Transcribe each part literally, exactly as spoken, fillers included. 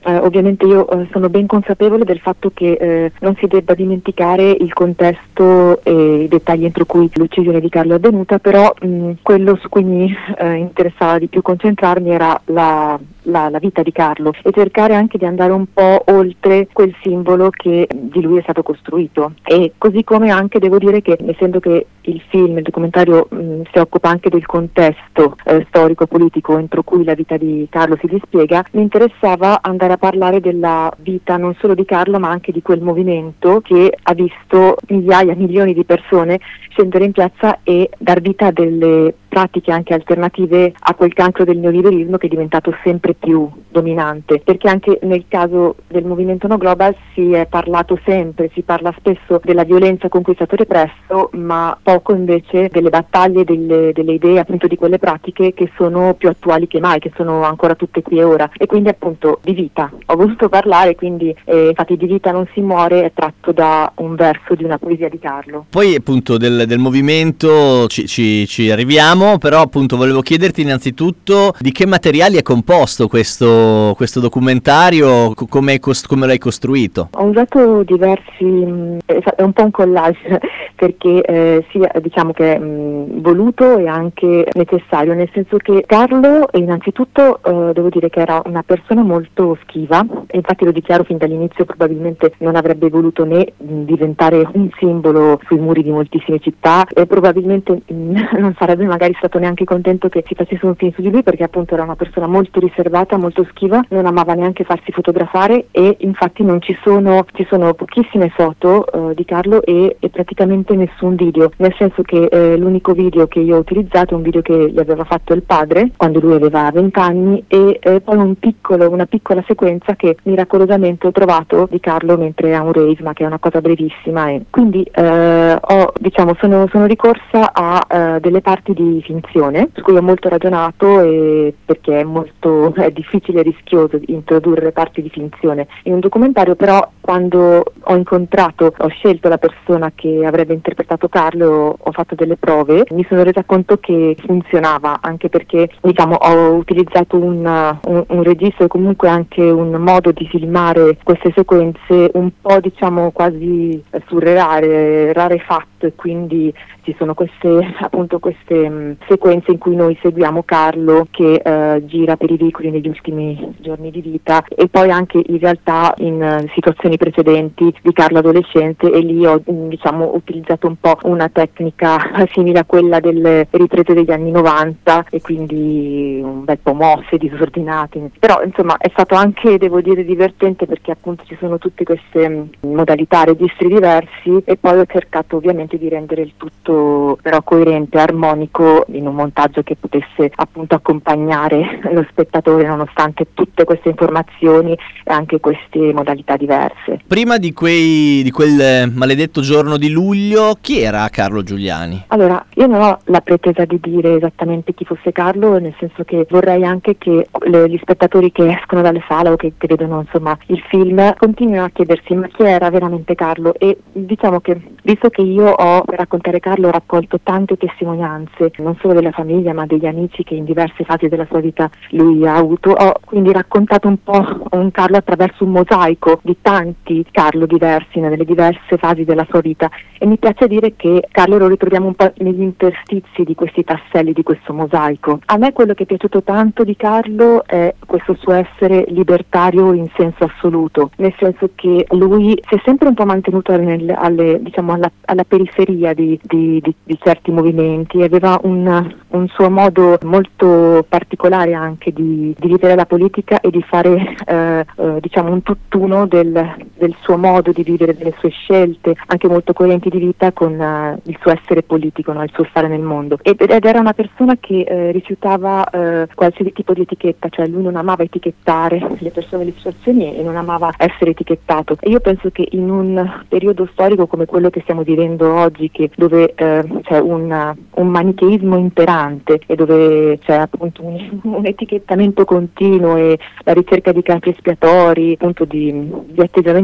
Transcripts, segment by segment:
Eh, ovviamente io eh, sono ben consapevole del fatto che eh, non si debba dimenticare il contesto e i dettagli entro cui l'uccisione di Carlo è avvenuta, però mh, quello su cui mi eh, interessava di più concentrarmi era la, la, la vita di Carlo e cercare anche di andare un po' oltre quel simbolo che di lui è stato costruito. E così come anche devo dire che, essendo che il film, il documentario mh, si occupa anche del contesto eh, storico-politico entro cui la vita di Carlo si dispiega, mi interessava andare a parlare della vita non solo di Carlo ma anche di quel movimento che ha visto migliaia, milioni di persone scendere in piazza e dar vita a delle pratiche anche alternative a quel cancro del neoliberismo che è diventato sempre più dominante, perché anche nel caso del movimento No Global si è parlato sempre, si parla spesso della violenza con cui è stato represso, ma poco invece delle battaglie, delle, delle idee, appunto di quelle pratiche che sono più attuali che mai, che sono ancora tutte qui e ora. E quindi appunto di vita ho voluto parlare, quindi eh, infatti Di vita non si muore è tratto da un verso di una poesia di Carlo. Poi appunto del, del movimento ci, ci, ci arriviamo, però appunto volevo chiederti innanzitutto di che materiali è composto questo, questo documentario, come, come l'hai costruito? Ho usato diversi, è un po' un collage perché eh, sia diciamo che è mh, voluto e anche necessario, nel senso che Carlo innanzitutto eh, devo dire che era una persona molto schiva, e infatti lo dichiaro fin dall'inizio, probabilmente non avrebbe voluto né mh, diventare un simbolo sui muri di moltissime città e probabilmente mh, non sarebbe magari stato neanche contento che si facesse un film su di lui, perché appunto era una persona molto riservata, molto schiva, non amava neanche farsi fotografare e infatti non ci sono ci sono pochissime foto uh, di Carlo e, e praticamente nessun video, nel senso che eh, l'unico video che io ho utilizzato è un video che gli aveva fatto il padre quando lui aveva venti anni e eh, poi un piccolo, una piccola sequenza che miracolosamente ho trovato di Carlo mentre è a un rave, ma che è una cosa brevissima, e quindi eh, ho, diciamo, sono, sono ricorsa a eh, delle parti di finzione su cui ho molto ragionato, e perché è molto è difficile e rischioso introdurre le parti di finzione in un documentario, però quando ho incontrato, ho scelto la persona che avrebbe interpretato Carlo, ho fatto delle prove, mi sono resa conto che funzionava, anche perché diciamo ho utilizzato un, un, un registro e comunque anche un modo di filmare queste sequenze un po' diciamo quasi surreale, rarefatto, e quindi ci sono queste appunto queste mh, sequenze in cui noi seguiamo Carlo che eh, gira per i vicoli negli ultimi giorni di vita, e poi anche in realtà in uh, situazioni precedenti di Carlo adolescente, e lì ho mh, diciamo utilizzato un po' una tecnica simile a quella delle riprese degli anni novanta, e quindi un bel po' mosse, disordinate, però insomma è stato anche, devo dire, divertente, perché appunto ci sono tutte queste mh, modalità, registri diversi, e poi ho cercato ovviamente di rendere il tutto però coerente, armonico, in un montaggio che potesse appunto accompagnare lo spettatore nonostante tutte queste informazioni e anche queste modalità diverse. Prima di quei di quel maledetto giorno di luglio, chi era Carlo Giuliani? Allora, io non ho la pretesa di dire esattamente chi fosse Carlo, nel senso che vorrei anche che le, gli spettatori che escono dalle sale o che, che vedono insomma il film continuino a chiedersi ma chi era veramente Carlo, e diciamo che visto che io ho, per raccontare Carlo, ho raccolto tante testimonianze, non solo della famiglia ma degli amici che in diverse fasi della sua vita lui ha avuto, ho quindi raccontato un po' un Carlo attraverso un mosaico di tanti Carlo diversi nelle diverse fasi della sua vita, e mi piace dire che Carlo lo ritroviamo un po' negli interstizi di questi tasselli di questo mosaico. A me quello che è piaciuto tanto di Carlo è questo suo essere libertario in senso assoluto, nel senso che lui si è sempre un po' mantenuto nel, alle, diciamo alla, alla periferia di, di Di, di certi movimenti, aveva un, un suo modo molto particolare anche di, di vivere la politica e di fare eh, eh, diciamo un tutt'uno del, del suo modo di vivere, delle sue scelte anche molto coerenti di vita con uh, il suo essere politico, no? Il suo stare nel mondo, ed, ed era una persona che eh, rifiutava eh, qualsiasi tipo di etichetta, cioè lui non amava etichettare le persone e le situazioni e non amava essere etichettato, e io penso che in un periodo storico come quello che stiamo vivendo oggi, che dove eh, c'è un, un manicheismo imperante e dove c'è appunto un, un etichettamento continuo e la ricerca di capri espiatori, appunto di, di atteggiamenti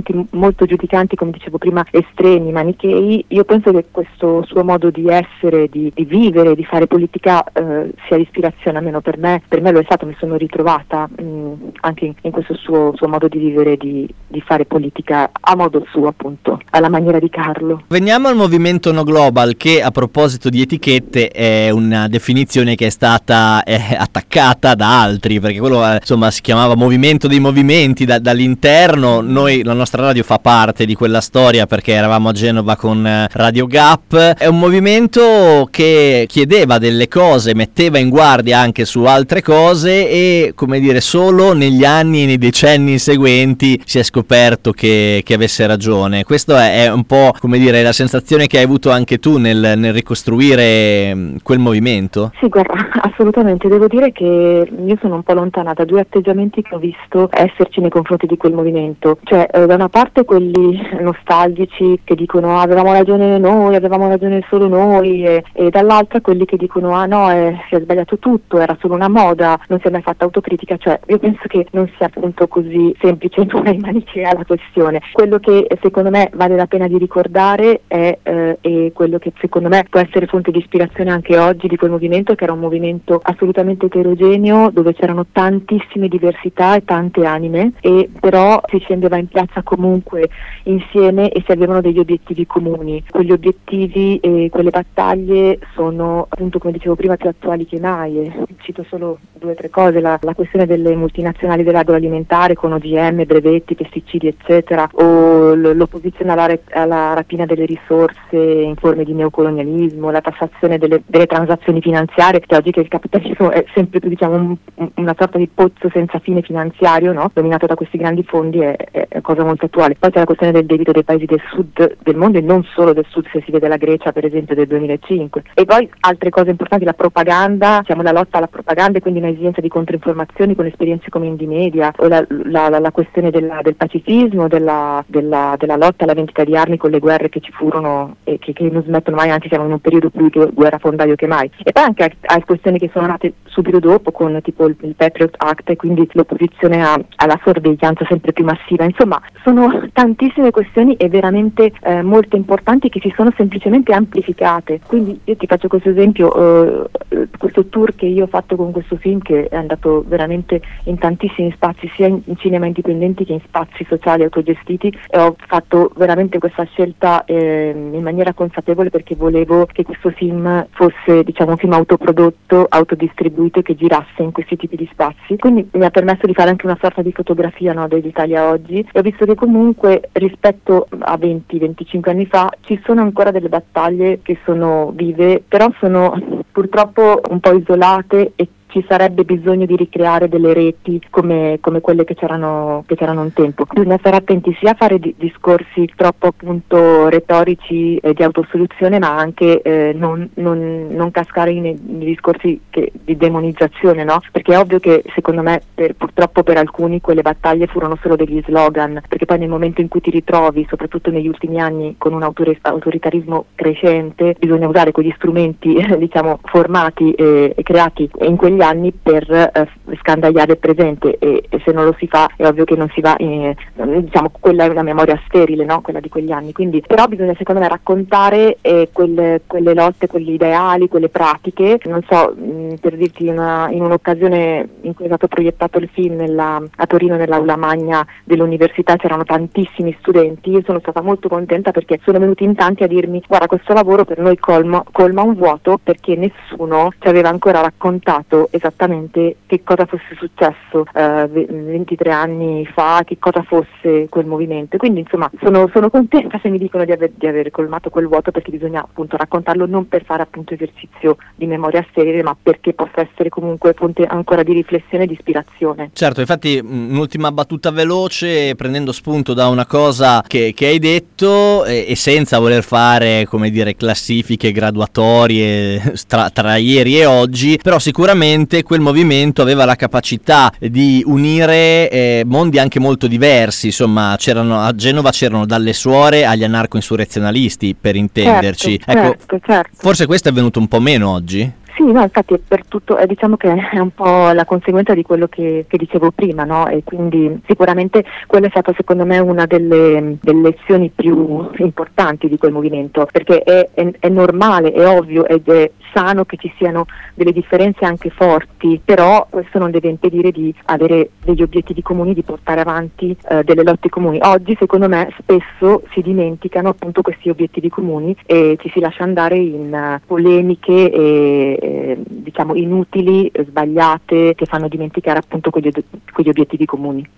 momenti molto giudicanti, come dicevo prima, estremi, manichei. Io penso che questo suo modo di essere, di, di vivere, di fare politica eh, sia ispirazione, almeno per me, per me lo è stato, mi sono ritrovata mh, anche in, in questo suo, suo modo di vivere, di, di fare politica a modo suo, appunto, alla maniera di Carlo. Veniamo al movimento No Global, che a proposito di etichette è una definizione che è stata eh, attaccata da altri, perché quello eh, insomma si chiamava movimento dei movimenti da, dall'interno. Noi, la nostra radio fa parte di quella storia perché eravamo a Genova con eh, Radio Gap. È un movimento che chiedeva delle cose, metteva in guardia anche su altre cose e, come dire, solo negli anni e nei decenni seguenti si è scoperto che, che avesse ragione. Questo è, è un po', come dire, la sensazione che hai avuto anche tu nel, nel ricostruire mh, quel movimento? Sì, guarda, assolutamente. Devo dire che io sono un po' lontana da due atteggiamenti che ho visto esserci nei confronti di quel movimento. Cioè, eh, da una parte quelli nostalgici che dicono ah, avevamo ragione noi, avevamo ragione solo noi, e, e dall'altra quelli che dicono ah no, eh, si è sbagliato tutto, era solo una moda, non si è mai fatta autocritica. Cioè, io penso che non sia appunto così semplice e manichea la questione. Quello che secondo me vale la pena di ricordare è eh, e quello che secondo me può essere fonte di ispirazione anche oggi di quel movimento, che era un movimento assolutamente eterogeneo, dove c'erano tantissime diversità e tante anime, e però si scendeva in piazza comunque insieme e si avevano degli obiettivi comuni. Quegli obiettivi e quelle battaglie sono, appunto, come dicevo prima, più attuali che mai. E cito solo due o tre cose: la, la questione delle multinazionali dell'agroalimentare con O G M, brevetti, pesticidi eccetera, o l- l'opposizione alla, re- alla rapina delle risorse in forme di neocolonialismo, la tassazione delle, delle transazioni finanziarie, che oggi che il capitalismo è sempre più, diciamo, un, una sorta di pozzo senza fine finanziario, no? Dominato da questi grandi fondi, è, è, è cosa molto attuale. Poi c'è la questione del debito dei paesi del sud del mondo, e non solo del sud, se si vede la Grecia per esempio del duemilacinque. E poi altre cose importanti: la propaganda, diciamo, la lotta alla propaganda, e quindi un'esigenza di controinformazioni con esperienze come Indymedia, o la, la, la, la questione della, del pacifismo, della, della, della lotta alla vendita di armi con le guerre che ci furono e che, che non smettono mai, anche siamo in un periodo più di guerra fondaio che mai. E poi anche a questioni che sono nate subito dopo, con tipo il, il Patriot Act, e quindi l'opposizione a, alla sorveglianza sempre più massiva. Insomma, sono tantissime questioni e veramente eh, molto importanti, che si sono semplicemente amplificate. Quindi io ti faccio questo esempio, eh, questo tour che io ho fatto con questo film, che è andato veramente in tantissimi spazi, sia in, in cinema indipendenti che in spazi sociali autogestiti, e ho fatto veramente questa scelta eh, in maniera consapevole, perché volevo che questo film fosse, diciamo, un film autoprodotto, autodistribuito, che girasse in questi tipi di spazi. Quindi mi ha permesso di fare anche una sorta di fotografia, no, dell'Italia oggi, e ho visto che comunque rispetto a venti venticinque anni fa ci sono ancora delle battaglie che sono vive, però sono purtroppo un po' isolate, e ci sarebbe bisogno di ricreare delle reti come, come quelle che c'erano, che c'erano un tempo. Bisogna stare attenti sia a fare di, discorsi troppo, appunto, retorici e di autosoluzione, ma anche eh, non, non, non cascare in, in discorsi che, di demonizzazione, no? Perché è ovvio che, secondo me, per, purtroppo per alcuni quelle battaglie furono solo degli slogan, perché poi nel momento in cui ti ritrovi, soprattutto negli ultimi anni, con un autore, autoritarismo crescente, bisogna usare quegli strumenti eh, diciamo formati e, e creati in quegli anni per eh, scandagliare il presente, e, e se non lo si fa è ovvio che non si va in, diciamo, quella è una memoria sterile, no? Quella di quegli anni. Quindi però bisogna, secondo me, raccontare eh, quelle, quelle lotte, quegli ideali, quelle pratiche. Non so, mh, per dirti, una, in un'occasione in cui è stato proiettato il film nella, a Torino, nell'aula magna dell'università, c'erano tantissimi studenti. Io sono stata molto contenta, perché sono venuti in tanti a dirmi: guarda, questo lavoro per noi colma, colma un vuoto, perché nessuno ci aveva ancora raccontato esattamente che cosa fosse successo eh, ventitré anni fa, che cosa fosse quel movimento. Quindi insomma sono, sono contenta se mi dicono di aver, di aver colmato quel vuoto, perché bisogna appunto raccontarlo, non per fare appunto esercizio di memoria sterile, ma perché possa essere comunque fonte ancora di riflessione e di ispirazione. Certo, infatti un'ultima battuta veloce, prendendo spunto da una cosa che, che hai detto e, e senza voler fare, come dire, classifiche graduatorie tra, tra ieri e oggi, però sicuramente quel movimento aveva la capacità di unire eh, mondi anche molto diversi. Insomma, c'erano a Genova c'erano dalle suore agli anarco-insurrezionalisti, per intenderci. Certo, ecco, certo, certo. Forse questo è venuto un po' meno oggi? Sì, no, infatti è per tutto, eh, diciamo che è un po' la conseguenza di quello che, che dicevo prima, no? E quindi sicuramente quella è stata secondo me una delle, delle lezioni più importanti di quel movimento, perché è, è, è normale, è ovvio ed è sano che ci siano delle differenze anche forti, però questo non deve impedire di avere degli obiettivi comuni, di portare avanti eh, delle lotte comuni. Oggi secondo me spesso si dimenticano appunto questi obiettivi comuni e ci si lascia andare in uh, polemiche e eh, diciamo inutili, sbagliate, che fanno dimenticare appunto quegli, quegli obiettivi comuni.